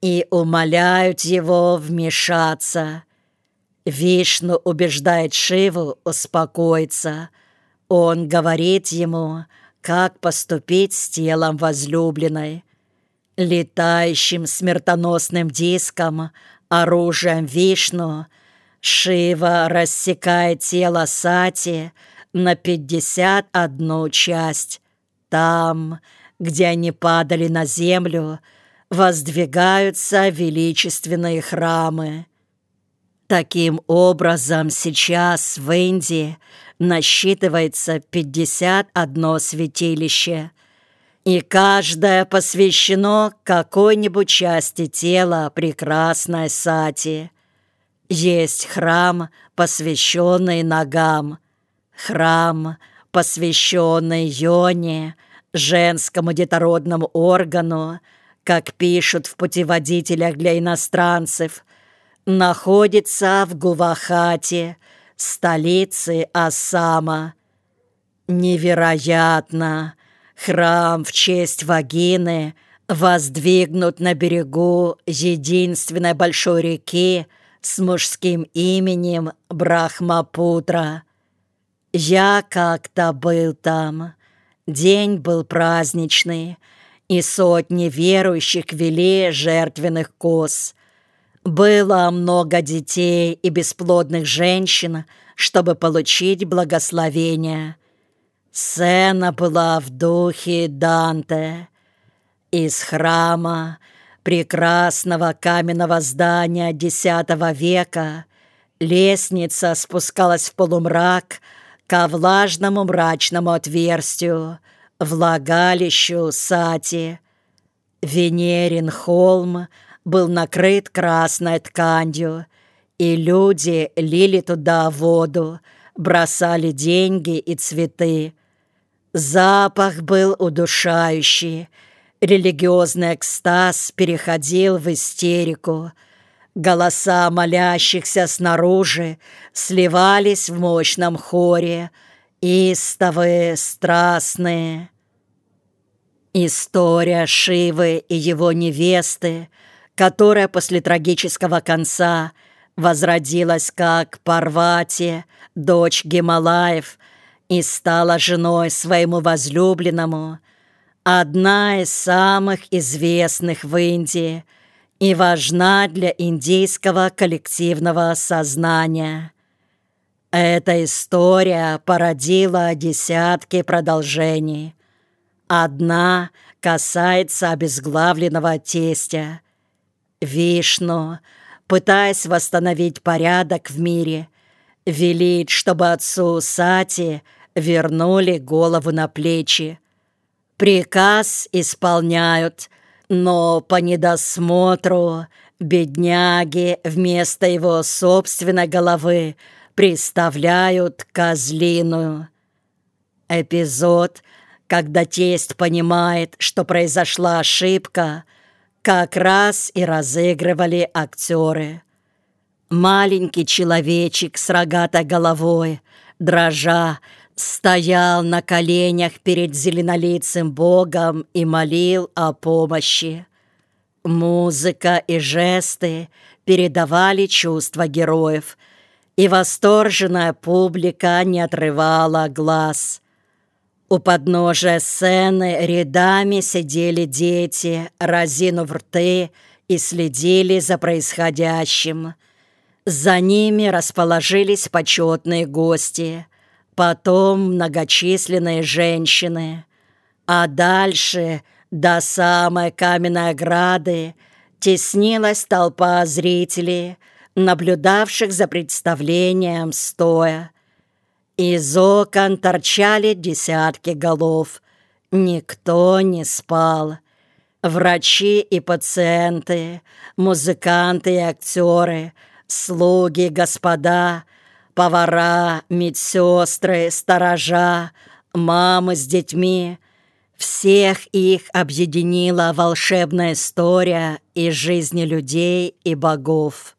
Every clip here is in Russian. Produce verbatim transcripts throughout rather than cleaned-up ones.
и умоляют его вмешаться. Вишну убеждает Шиву успокоиться. Он говорит ему, как поступить с телом возлюбленной. Летающим смертоносным диском, оружием Вишну, Шива рассекает тело Сати на пятьдесят одну часть. Там, где они падали на землю, воздвигаются величественные храмы. Таким образом, сейчас в Индии насчитывается пятьдесят одно святилище, и каждое посвящено какой-нибудь части тела прекрасной Сати. Есть храм, посвященный ногам, храм, посвященный йоне, женскому детородному органу, как пишут в путеводителях для иностранцев, находится в Гувахати, столице Ассама. Невероятно! Храм в честь вагины воздвигнут на берегу единственной большой реки с мужским именем Брахмапутра. Я как-то был там. День был праздничный, и сотни верующих вели жертвенных коз. Было много детей и бесплодных женщин, чтобы получить благословение. Сцена была в духе Данте. Из храма, прекрасного каменного здания десятого века, лестница спускалась в полумрак ко влажному мрачному отверстию, влагалищу Сати. Венерин холм был накрыт красной тканью, и люди лили туда воду, бросали деньги и цветы. Запах был удушающий, религиозный экстаз переходил в истерику. Голоса молящихся снаружи сливались в мощном хоре, истовые, страстные. История Шивы и его невесты, которая после трагического конца возродилась как Парвати, дочь Гималаев, и стала женой своему возлюбленному, одна из самых известных в Индии и важна для индийского коллективного сознания. Эта история породила десятки продолжений. Одна касается обезглавленного тестя. Вишну, пытаясь восстановить порядок в мире, велит, чтобы отцу Сати вернули голову на плечи. Приказ исполняют, но по недосмотру бедняги вместо его собственной головы приставляют козлиную. Эпизод, когда тесть понимает, что произошла ошибка, как раз и разыгрывали актеры. Маленький человечек с рогатой головой, дрожа, стоял на коленях перед зеленолицым богом и молил о помощи. Музыка и жесты передавали чувства героев, и восторженная публика не отрывала глаз. У подножия сцены рядами сидели дети, разинув рты, и следили за происходящим. За ними расположились почетные гости, потом многочисленные женщины, а дальше, до самой каменной ограды, теснилась толпа зрителей, наблюдавших за представлением стоя. Из окон торчали десятки голов. Никто не спал. Врачи и пациенты, музыканты и актеры, слуги, господа, повара, медсестры, сторожа, мамы с детьми — всех их объединила волшебная история из жизни людей и богов.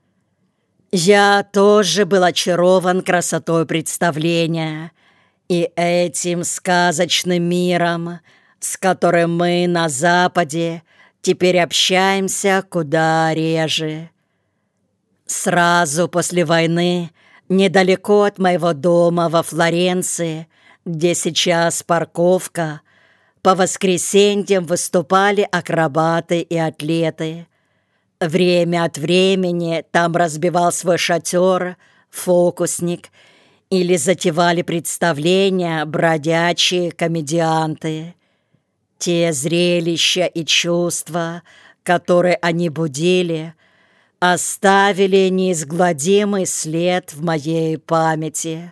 Я тоже был очарован красотой представления и этим сказочным миром, с которым мы на Западе теперь общаемся куда реже. Сразу после войны, недалеко от моего дома во Флоренции, где сейчас парковка, по воскресеньям выступали акробаты и атлеты. Время от времени там разбивал свой шатер фокусник или затевали представления бродячие комедианты. Те зрелища и чувства, которые они будили, оставили неизгладимый след в моей памяти.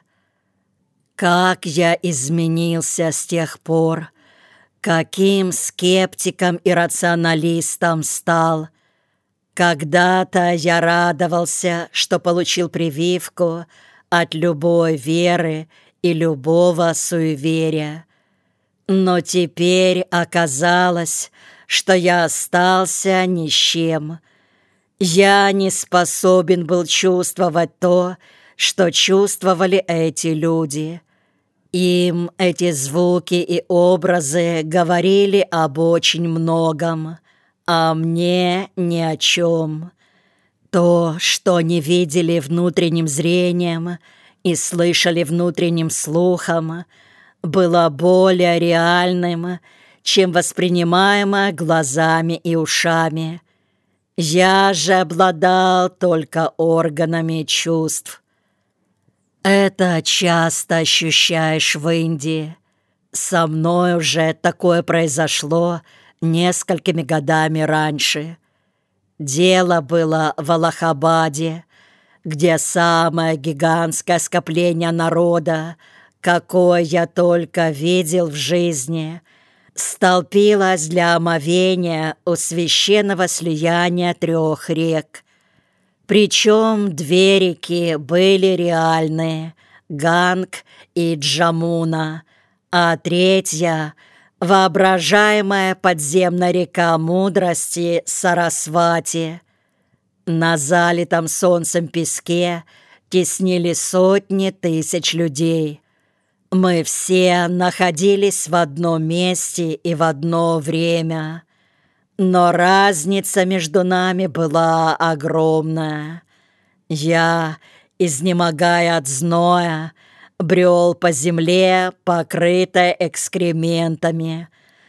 Как я изменился с тех пор, каким скептиком и рационалистом стал. Когда-то я радовался, что получил прививку от любой веры и любого суеверия. Но теперь оказалось, что я остался ни с чем. Я не способен был чувствовать то, что чувствовали эти люди. Им эти звуки и образы говорили об очень многом, а мне ни о чем. То, что они видели внутренним зрением и слышали внутренним слухом, было более реальным, чем воспринимаемое глазами и ушами. Я же обладал только органами чувств. Это часто ощущаешь в Индии. Со мной уже такое произошло несколькими годами раньше. Дело было в Аллахабаде, где самое гигантское скопление народа, какое я только видел в жизни, столпилось для омовения у священного слияния трех рек. Причем две реки были реальные — Ганг и Джамуна, а третья — воображаемая подземная река мудрости Сарасвати. На залитом солнцем песке теснили сотни тысяч людей. Мы все находились в одном месте и в одно время. Но разница между нами была огромная. Я, изнемогая от зноя, брел по земле, покрытой экскрементами.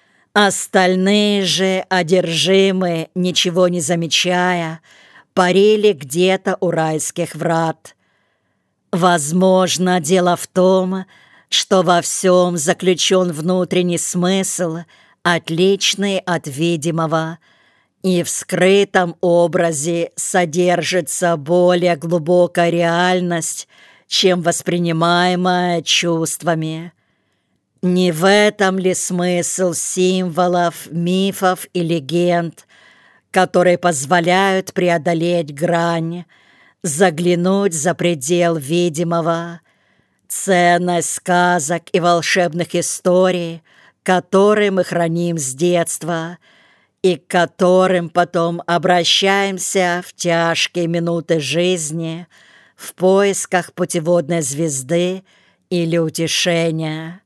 Остальные же, одержимые, ничего не замечая, парили где-то у райских врат. Возможно, дело в том, что во всем заключен внутренний смысл, отличный от видимого, и в скрытом образе содержится более глубокая реальность, чем воспринимаемая чувствами. Не в этом ли смысл символов, мифов и легенд, которые позволяют преодолеть грань, заглянуть за предел видимого, ценность сказок и волшебных историй, которые мы храним с детства и к которым потом обращаемся в тяжкие минуты жизни в поисках путеводной звезды или утешения.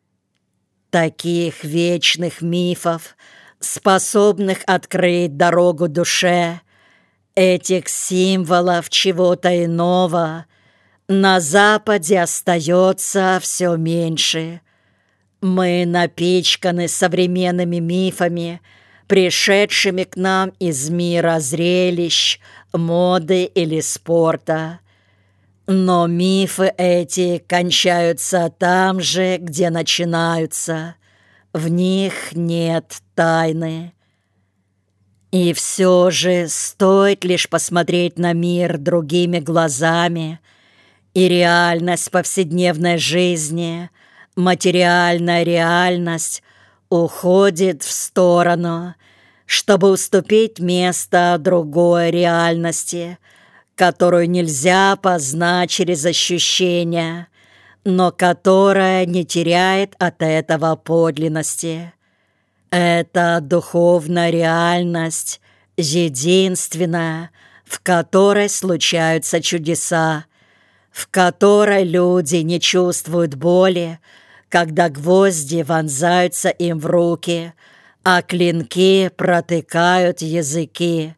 Таких вечных мифов, способных открыть дорогу душе, этих символов чего-то иного, на Западе остается все меньше. Мы напичканы современными мифами, пришедшими к нам из мира зрелищ, моды или спорта. Но мифы эти кончаются там же, где начинаются. В них нет тайны. И все же стоит лишь посмотреть на мир другими глазами, и реальность повседневной жизни, материальная реальность уходит в сторону, чтобы уступить место другой реальности, которую нельзя познать через ощущения, но которая не теряет от этого подлинности. Это духовная реальность, единственная, в которой случаются чудеса, в которой люди не чувствуют боли, когда гвозди вонзаются им в руки, а клинки протыкают языки.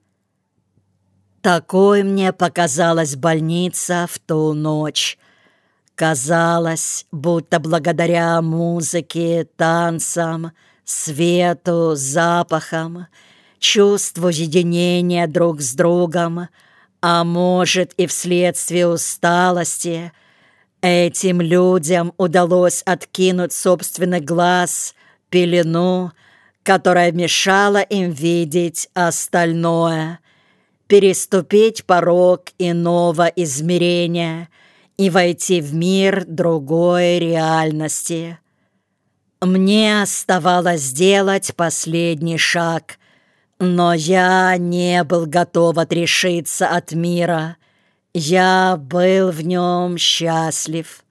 Такой мне показалась больница в ту ночь. Казалось, будто благодаря музыке, танцам, свету, запахам, чувству единения друг с другом, а может и вследствие усталости, этим людям удалось откинуть собственный глаз, пелену, которая мешала им видеть остальное, переступить порог иного измерения и войти в мир другой реальности. Мне оставалось сделать последний шаг, но я не был готов отрешиться от мира. Я был в нем счастлив.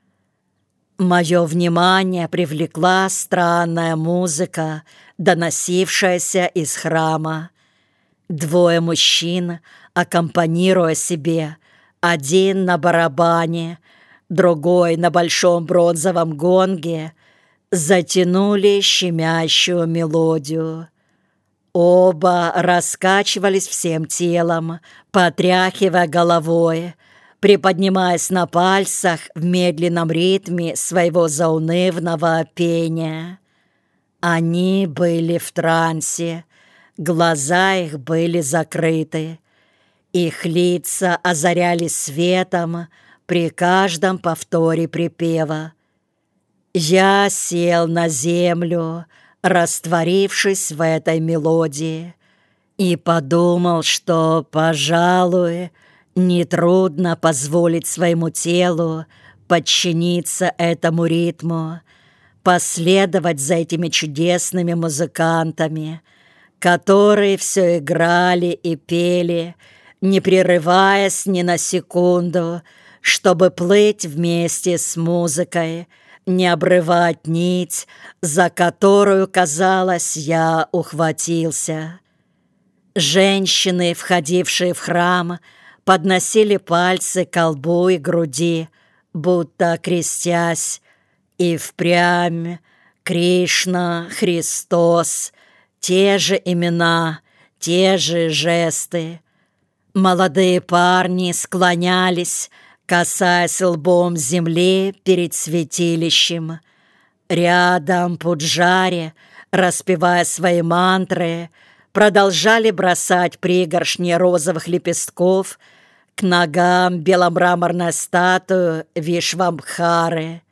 Мое внимание привлекла странная музыка, доносившаяся из храма. Двое мужчин, аккомпанируя себе, один на барабане, другой на большом бронзовом гонге, затянули щемящую мелодию. Оба раскачивались всем телом, потряхивая головой, приподнимаясь на пальцах в медленном ритме своего заунывного пения. Они были в трансе, глаза их были закрыты. Их лица озарялись светом при каждом повторе припева. Я сел на землю, растворившись в этой мелодии, и подумал, что, пожалуй, нетрудно позволить своему телу подчиниться этому ритму, последовать за этими чудесными музыкантами, которые все играли и пели, не прерываясь ни на секунду, чтобы плыть вместе с музыкой, не обрывать нить, за которую, казалось, я ухватился. Женщины, входившие в храм, подносили пальцы к колбу и груди, будто крестясь, и впрямь Кришна, Христос, те же имена, те же жесты. Молодые парни склонялись, касаясь лбом земли перед святилищем. Рядом пуджари, распевая свои мантры, продолжали бросать пригоршни розовых лепестков к ногам беломраморной статуи Вишвамбхары.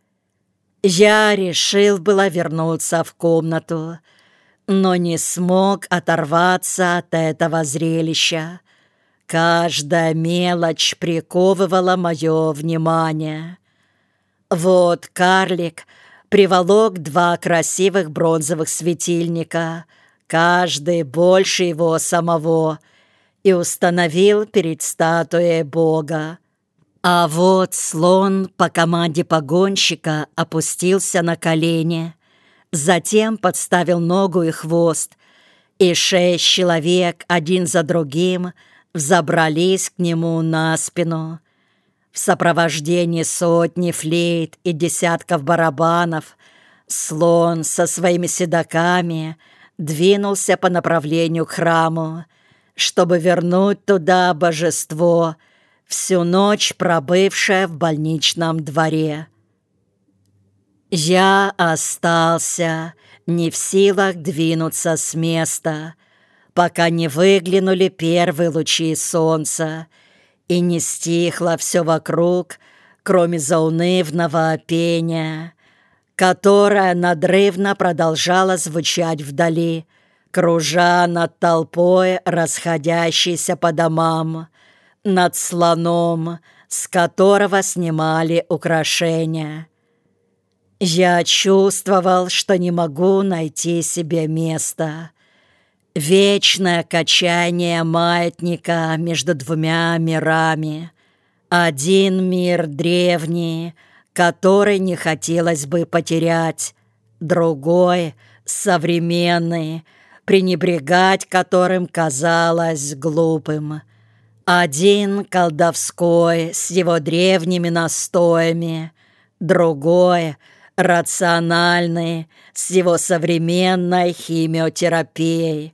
Я решил было вернуться в комнату, но не смог оторваться от этого зрелища. Каждая мелочь приковывала мое внимание. Вот карлик приволок два красивых бронзовых светильника, каждый больше его самого, и установил перед статуей Бога. А вот слон по команде погонщика опустился на колени, затем подставил ногу и хвост, и шесть человек один за другим взобрались к нему на спину. В сопровождении сотни флейт и десятков барабанов слон со своими седаками двинулся по направлению к храму, чтобы вернуть туда божество, всю ночь пробывшее в больничном дворе. Я остался не в силах двинуться с места, пока не выглянули первые лучи солнца, и не стихло все вокруг, кроме заунывного пения, которое надрывно продолжало звучать вдали, кружа над толпой, расходящейся по домам, над слоном, с которого снимали украшения. Я чувствовал, что не могу найти себе места. Вечное качание маятника между двумя мирами. Один мир древний, который не хотелось бы потерять, другой — современный, пренебрегать которым казалось глупым. Один колдовской с его древними настоями, другой рациональный, с его современной химиотерапией.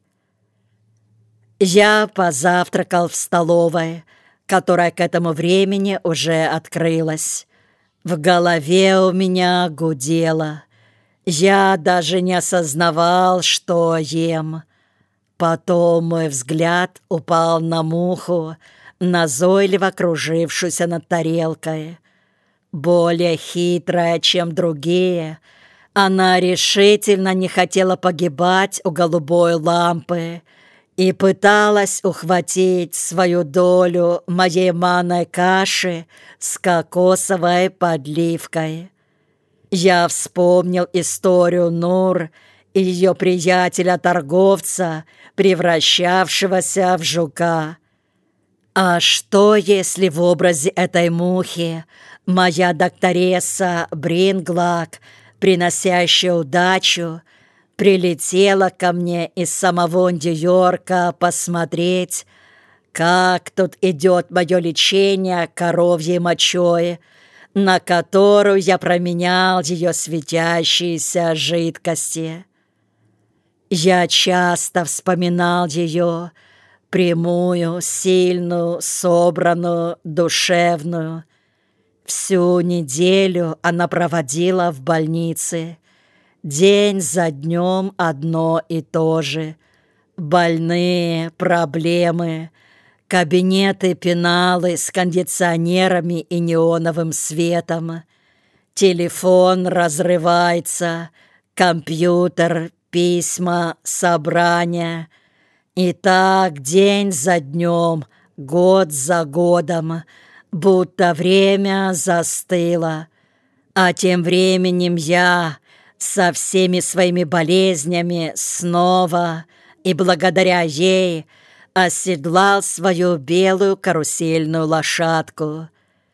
Я позавтракал в столовой, которая к этому времени уже открылась. В голове у меня гудело. Я даже не осознавал, что ем. Потом мой взгляд упал на муху, назойливо кружившуюся над тарелкой. Более хитрая, чем другие, она решительно не хотела погибать у голубой лампы и пыталась ухватить свою долю моей манной каши с кокосовой подливкой. Я вспомнил историю Нур и ее приятеля-торговца, превращавшегося в жука. А что, если в образе этой мухи моя докторесса Бринглак, приносящая удачу, прилетела ко мне из самого Нью-Йорка посмотреть, как тут идет мое лечение коровьей мочой, на которую я променял ее светящиеся жидкости. Я часто вспоминал ее, прямую, сильную, собранную, душевную. Всю неделю она проводила в больнице. День за днем одно и то же. Больные, проблемы, кабинеты пеналы с кондиционерами и неоновым светом. Телефон разрывается, компьютер, письма, собрания. И так день за днем, год за годом, будто время застыло. А тем временем я со всеми своими болезнями снова и благодаря ей оседлал свою белую карусельную лошадку.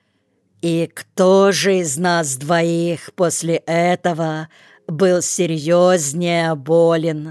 И кто же из нас двоих после этого был серьезнее болен?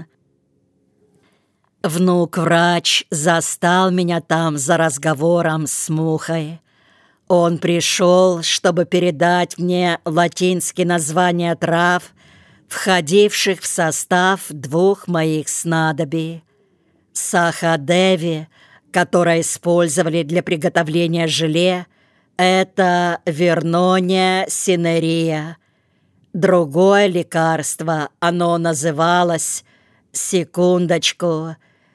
Внук-врач застал меня там за разговором с мухой. Он пришел, чтобы передать мне латинские названия трав, входивших в состав двух моих снадобий. Сахадеви, которое использовали для приготовления желе, это Вернония синерия. Другое лекарство, оно называлось, секундочку,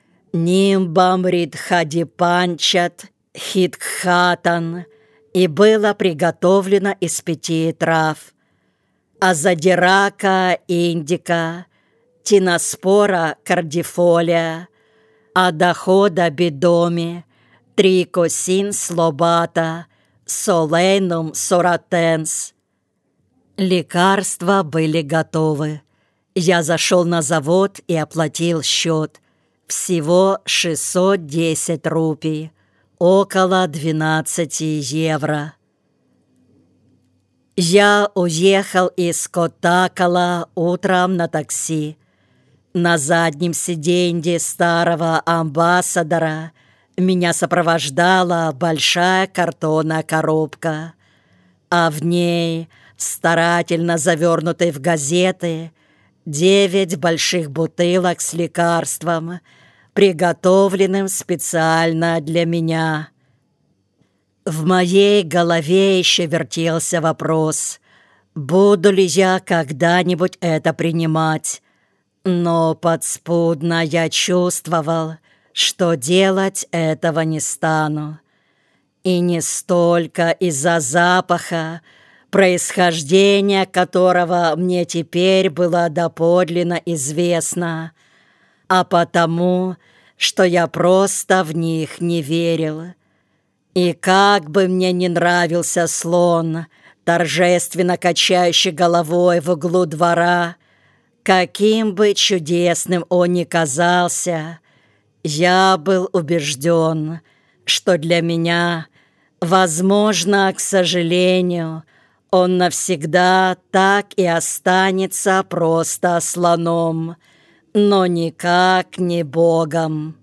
Нимбамридхадипанчат хиткхатан, и было приготовлено из пяти трав: азадирака индика, тиноспора кардифолия, адохода бидоми, трикосин слобата, соленум соратенс. Лекарства были готовы. Я зашел на завод и оплатил счет. Всего шестьсот десять рупий, около двенадцати евро. Я уехал из Котакала утром на такси. На заднем сиденье старого амбассадора меня сопровождала большая картонная коробка, а в ней, старательно завернутой в газеты, девять больших бутылок с лекарством, приготовленным специально для меня. В моей голове еще вертелся вопрос, буду ли я когда-нибудь это принимать, но подспудно я чувствовал, что делать этого не стану. И не столько из-за запаха, происхождение которого мне теперь было доподлинно известно, а потому, что я просто в них не верил. И как бы мне не нравился слон, торжественно качающий головой в углу двора, каким бы чудесным он ни казался, я был убежден, что для меня, возможно, к сожалению, он навсегда так и останется просто слоном, но никак не богом.